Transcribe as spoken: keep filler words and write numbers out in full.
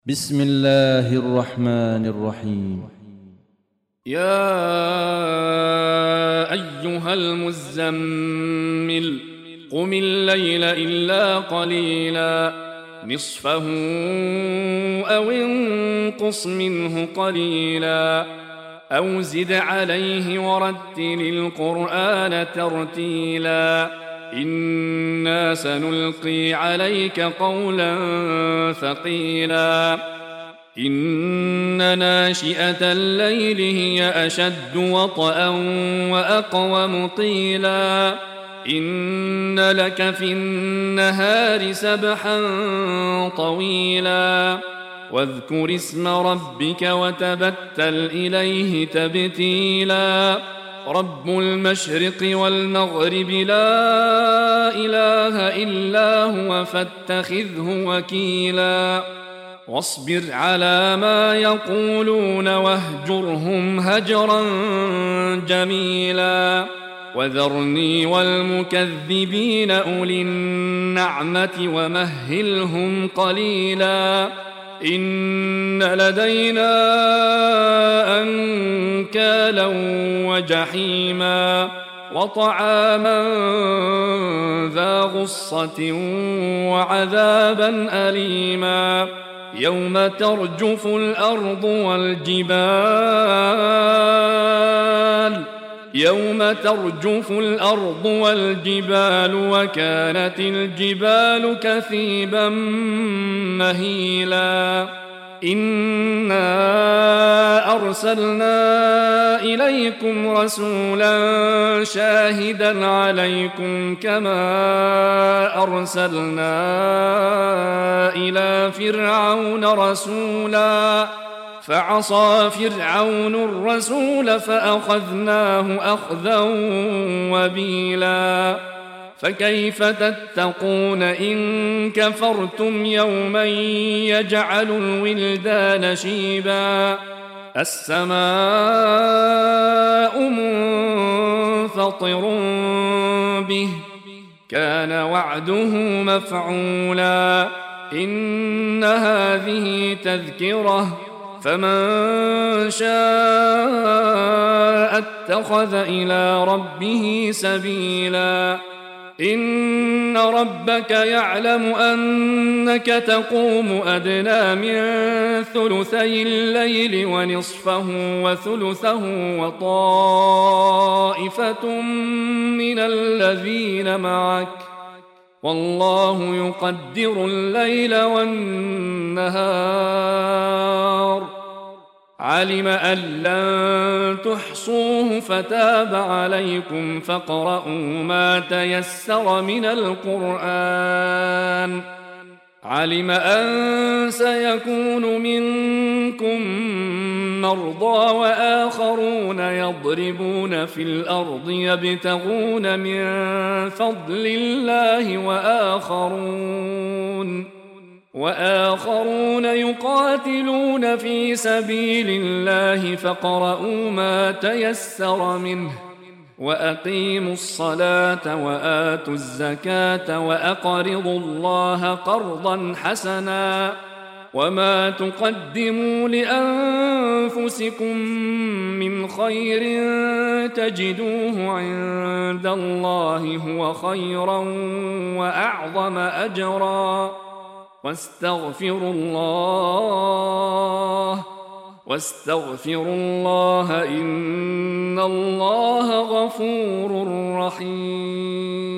بسم الله الرحمن الرحيم. يا أيها المزمل قم الليل إلا قليلا نصفه أو انقص منه قليلا أو زد عليه ورتل القرآن ترتيلا إنا سنلقي عليك قولا ثقيلا إن ناشئة الليل هي أشد وطئا وأقوم قيلا إن لك في النهار سبحا طويلا واذكر اسم ربك وتبتل إليه تبتيلا رب المشرق والمغرب لا إله إلا هو فاتخذه وكيلا واصبر على ما يقولون واهجرهم هجرا جميلا وذرني والمكذبين أولي النعمة ومهلهم قليلا إن لدينا أنكالا وجحيما وطعاما ذا غصة وعذابا أليما يوم ترجف الأرض والجبال يوم ترجف الأرض والجبال وكانت الجبال كثيبا مهيلا إنا أرسلنا إليكم رسولا شاهدا عليكم كما أرسلنا إلى فرعون رسولا فعصى فرعون الرسول فأخذناه أخذا وبيلا فكيف تتقون إن كفرتم يوما يجعل الولدان شيبا السماء منفطر به كان وعده مفعولا إن هذه تذكرة فمن شاء اتخذ إلى ربه سبيلا إن ربك يعلم أنك تقوم أدنى من ثلثي الليل ونصفه وثلثه وطائفة من الذين معك والله يقدر الليل والنهار علم أن لن تحصوه فتاب عليكم فاقرؤوا ما تيسر من القرآن علم أن سيكون منكم مرضى وآخرون يضربون في الأرض يبتغون من فضل الله وآخرون وآخرون يقاتلون في سبيل الله فاقرؤوا ما تيسر منه وأقيموا الصلاة وآتوا الزكاة وأقرضوا الله قرضا حسنا وما تقدموا لأنفسكم من خير تجدوه عند الله هو خيرا وأعظم أجرا واستغفروا الله واستغفروا الله إن الله غفور رحيم.